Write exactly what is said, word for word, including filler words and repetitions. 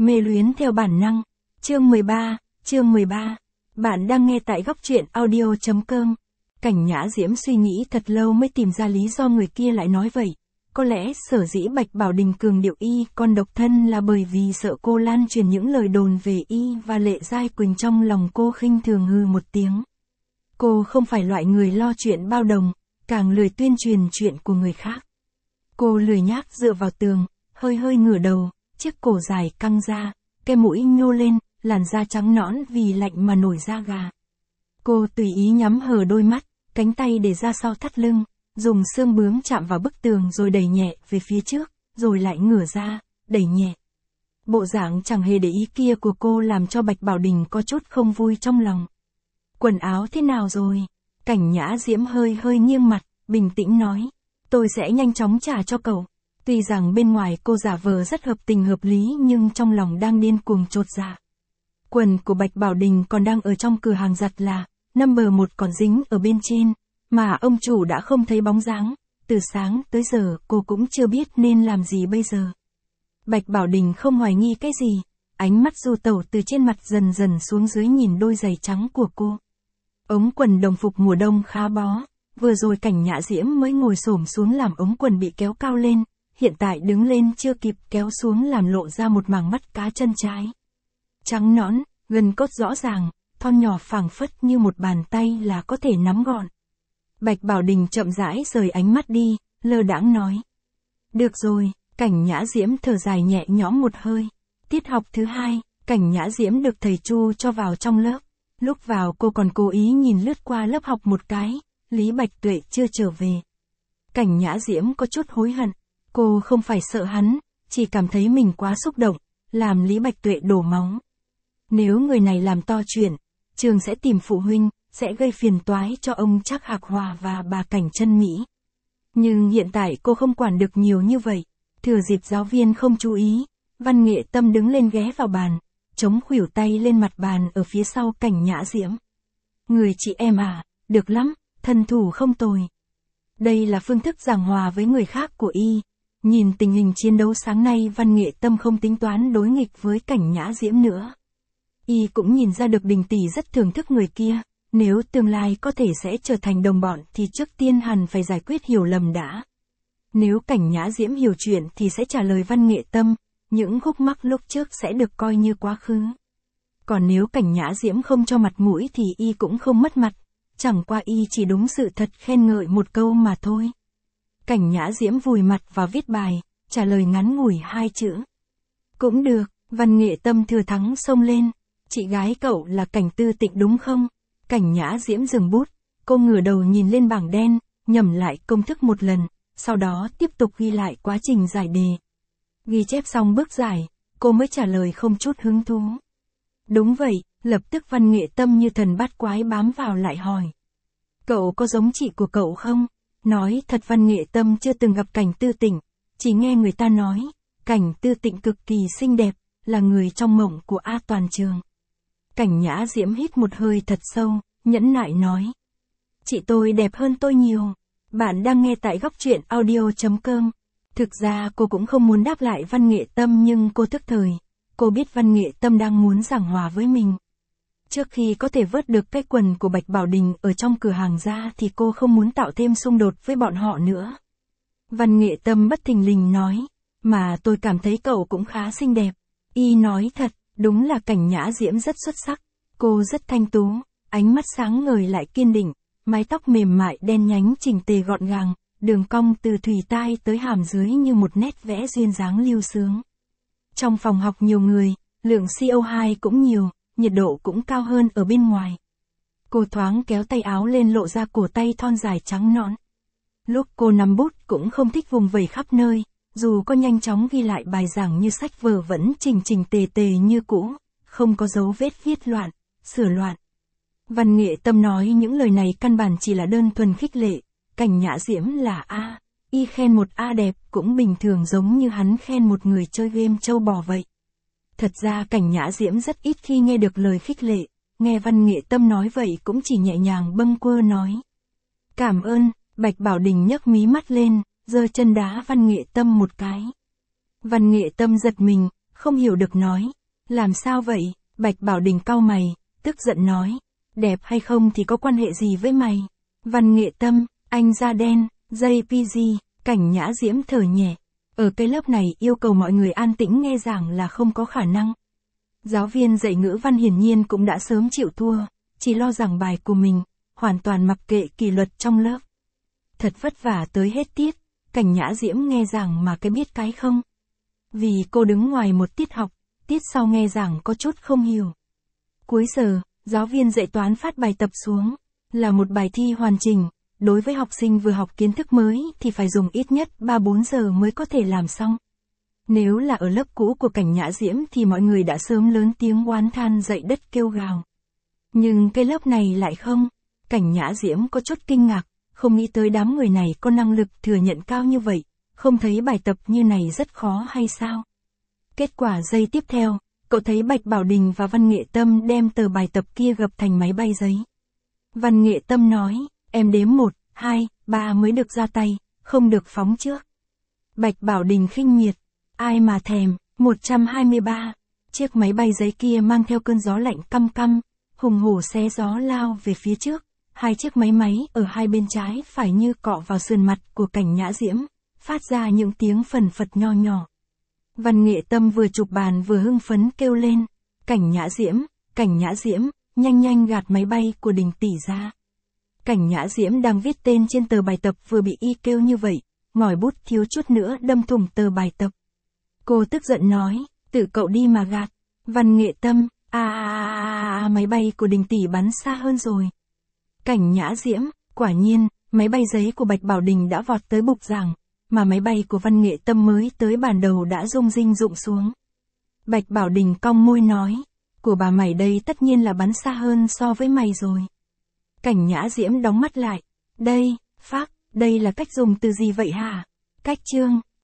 Mê luyến theo bản năng. Chương mười ba, chương mười ba. Bạn đang nghe tại góc truyện audio chấm com. Cảnh Nhã Diễm suy nghĩ thật lâu mới tìm ra lý do người kia lại nói vậy. Có lẽ sở dĩ Bạch Bảo Đình cường điệu y con độc thân là bởi vì sợ cô lan truyền những lời đồn về y và Lệ Giai Quỳnh trong lòng cô khinh thường hừ một tiếng. Cô không phải loại người lo chuyện bao đồng, càng lười tuyên truyền chuyện của người khác. Cô lười nhác dựa vào tường, hơi hơi ngửa đầu, chiếc cổ dài căng ra, cái mũi nhô lên, làn da trắng nõn vì lạnh mà nổi da gà. Cô tùy ý nhắm hờ đôi mắt, cánh tay để ra sau thắt lưng, dùng xương bướm chạm vào bức tường rồi đẩy nhẹ về phía trước, rồi lại ngửa ra, đẩy nhẹ. Bộ dạng chẳng hề để ý kia của cô làm cho Bạch Bảo Đình có chút không vui trong lòng. Quần áo thế nào rồi? Cảnh Nhã Diễm hơi hơi nghiêng mặt, bình tĩnh nói. Tôi sẽ nhanh chóng trả cho cậu. Tuy rằng bên ngoài cô giả vờ rất hợp tình hợp lý nhưng trong lòng đang điên cuồng chột dạ. Quần của Bạch Bảo Đình còn đang ở trong cửa hàng giặt là, number một còn dính ở bên trên, mà ông chủ đã không thấy bóng dáng. Từ sáng tới giờ cô cũng chưa biết nên làm gì bây giờ. Bạch Bảo Đình không hoài nghi cái gì, ánh mắt du tẩu từ trên mặt dần dần xuống dưới nhìn đôi giày trắng của cô. Ống quần đồng phục mùa đông khá bó, vừa rồi Cảnh Nhã Diễm mới ngồi xổm xuống làm ống quần bị kéo cao lên, hiện tại đứng lên chưa kịp kéo xuống làm lộ ra một mảng mắt cá chân trái. Trắng nõn, gân cốt rõ ràng, thon nhỏ phảng phất như một bàn tay là có thể nắm gọn. Bạch Bảo Đình chậm rãi rời ánh mắt đi, lơ đãng nói. Được rồi, Cảnh Nhã Diễm thở dài nhẹ nhõm một hơi. Tiết học thứ hai, Cảnh Nhã Diễm được thầy Chu cho vào trong lớp. Lúc vào cô còn cố ý nhìn lướt qua lớp học một cái, Lý Bạch Tuệ chưa trở về. Cảnh Nhã Diễm có chút hối hận, cô không phải sợ hắn, chỉ cảm thấy mình quá xúc động, làm Lý Bạch Tuệ đổ máu. Nếu người này làm to chuyện, trường sẽ tìm phụ huynh, sẽ gây phiền toái cho ông Trác Hạc Hòa và bà Cảnh Chân Mỹ. Nhưng hiện tại cô không quản được nhiều như vậy, thừa dịp giáo viên không chú ý, Văn Nghệ Tâm đứng lên ghé vào bàn, chống khuỷu tay lên mặt bàn ở phía sau Cảnh Nhã Diễm. Người chị em à, được lắm, thân thủ không tồi. Đây là phương thức giảng hòa với người khác của y. Nhìn tình hình chiến đấu sáng nay Văn Nghệ Tâm không tính toán đối nghịch với Cảnh Nhã Diễm nữa. Y cũng nhìn ra được Đình tỷ rất thưởng thức người kia, nếu tương lai có thể sẽ trở thành đồng bọn thì trước tiên hẳn phải giải quyết hiểu lầm đã. Nếu Cảnh Nhã Diễm hiểu chuyện thì sẽ trả lời Văn Nghệ Tâm, những khúc mắc lúc trước sẽ được coi như quá khứ. Còn nếu Cảnh Nhã Diễm không cho mặt mũi thì y cũng không mất mặt, chẳng qua y chỉ đúng sự thật khen ngợi một câu mà thôi. Cảnh Nhã Diễm vùi mặt vào viết bài, trả lời ngắn ngủi hai chữ. Cũng được, Văn Nghệ Tâm thừa thắng xông lên. Chị gái cậu là Cảnh Tư Tịnh đúng không? Cảnh Nhã Diễm dừng bút, cô ngửa đầu nhìn lên bảng đen, nhẩm lại công thức một lần, sau đó tiếp tục ghi lại quá trình giải đề. Ghi chép xong bước giải, cô mới trả lời không chút hứng thú. Đúng vậy, lập tức Văn Nghệ Tâm như thần bắt quái bám vào lại hỏi. Cậu có giống chị của cậu không? Nói thật Văn Nghệ Tâm chưa từng gặp Cảnh Tư Tịnh, chỉ nghe người ta nói, Cảnh Tư Tịnh cực kỳ xinh đẹp, là người trong mộng của A toàn trường. Cảnh Nhã Diễm hít một hơi thật sâu, nhẫn nại nói. Chị tôi đẹp hơn tôi nhiều. Bạn đang nghe tại góc truyện audio chấm com. Thực ra cô cũng không muốn đáp lại Văn Nghệ Tâm nhưng cô tức thời. Cô biết Văn Nghệ Tâm đang muốn giảng hòa với mình. Trước khi có thể vớt được cái quần của Bạch Bảo Đình ở trong cửa hàng ra thì cô không muốn tạo thêm xung đột với bọn họ nữa. Văn Nghệ Tâm bất thình lình nói. Mà tôi cảm thấy cậu cũng khá xinh đẹp. Y nói thật, đúng là Cảnh Nhã Diễm rất xuất sắc. Cô rất thanh tú, ánh mắt sáng ngời lại kiên định, mái tóc mềm mại đen nhánh chỉnh tề gọn gàng, đường cong từ thùy tai tới hàm dưới như một nét vẽ duyên dáng lưu sướng. Trong phòng học nhiều người, lượng xê o hai cũng nhiều, nhiệt độ cũng cao hơn ở bên ngoài. Cô thoáng kéo tay áo lên lộ ra cổ tay thon dài trắng nõn. Lúc cô nắm bút cũng không thích vùng vẩy khắp nơi, dù có nhanh chóng ghi lại bài giảng như sách vở vẫn chỉnh chỉnh tề tề như cũ, không có dấu vết viết loạn, sửa loạn. Văn Nghệ Tâm nói những lời này căn bản chỉ là đơn thuần khích lệ, Cảnh Nhã Diễm là A, y khen một A đẹp cũng bình thường giống như hắn khen một người chơi game trâu bò vậy. Thật ra Cảnh Nhã Diễm rất ít khi nghe được lời khích lệ, nghe Văn Nghệ Tâm nói vậy cũng chỉ nhẹ nhàng bâng quơ nói. Cảm ơn, Bạch Bảo Đình nhấc mí mắt lên, giơ chân đá Văn Nghệ Tâm một cái. Văn Nghệ Tâm giật mình, không hiểu được nói. Làm sao vậy? Bạch Bảo Đình cau mày, tức giận nói. Đẹp hay không thì có quan hệ gì với mày? Văn Nghệ Tâm, anh da đen, gi pê giê, Cảnh Nhã Diễm thở nhẹ. Ở cái lớp này yêu cầu mọi người an tĩnh nghe giảng là không có khả năng. Giáo viên dạy ngữ văn hiển nhiên cũng đã sớm chịu thua, chỉ lo giảng bài của mình, hoàn toàn mặc kệ kỷ luật trong lớp. Thật vất vả tới hết tiết, Cảnh Nhã Diễm nghe giảng mà cái biết cái không. Vì cô đứng ngoài một tiết học, tiết sau nghe giảng có chút không hiểu. Cuối giờ, giáo viên dạy toán phát bài tập xuống, là một bài thi hoàn chỉnh, đối với học sinh vừa học kiến thức mới thì phải dùng ít nhất ba bốn giờ mới có thể làm xong. Nếu là ở lớp cũ của Cảnh Nhã Diễm thì mọi người đã sớm lớn tiếng oán than dậy đất kêu gào. Nhưng cái lớp này lại không. Cảnh Nhã Diễm có chút kinh ngạc, không nghĩ tới đám người này có năng lực thừa nhận cao như vậy, không thấy bài tập như này rất khó hay sao? Kết quả giây tiếp theo, cậu thấy Bạch Bảo Đình và Văn Nghệ Tâm đem tờ bài tập kia gập thành máy bay giấy. Văn Nghệ Tâm nói, em đếm một, hai, ba mới được ra tay, không được phóng trước. Bạch Bảo Đình khinh miệt, ai mà thèm, một trăm hai mươi ba, chiếc máy bay giấy kia mang theo cơn gió lạnh căm căm, hùng hổ xé gió lao về phía trước, hai chiếc máy máy ở hai bên trái phải như cọ vào sườn mặt của Cảnh Nhã Diễm, phát ra những tiếng phần phật nho nhỏ. Văn Nghệ Tâm vừa chụp bàn vừa hưng phấn kêu lên, Cảnh Nhã Diễm, Cảnh Nhã Diễm, nhanh nhanh gạt máy bay của Đình tỷ ra. Cảnh Nhã Diễm đang viết tên trên tờ bài tập vừa bị y kêu như vậy, ngòi bút thiếu chút nữa đâm thủng tờ bài tập. Cô tức giận nói, tự cậu đi mà gạt. Văn Nghệ Tâm, à, à, à, à máy bay của Đình tỷ bắn xa hơn rồi. Cảnh Nhã Diễm, quả nhiên, máy bay giấy của Bạch Bảo Đình đã vọt tới bục giảng, mà máy bay của Văn Nghệ Tâm mới tới bàn đầu đã rung rinh rụng xuống. Bạch Bảo Đình cong môi nói, của bà mày đây tất nhiên là bắn xa hơn so với mày rồi. Cảnh Nhã Diễm đóng mắt lại, đây, phác, đây là cách dùng từ gì vậy hả? Cách chương.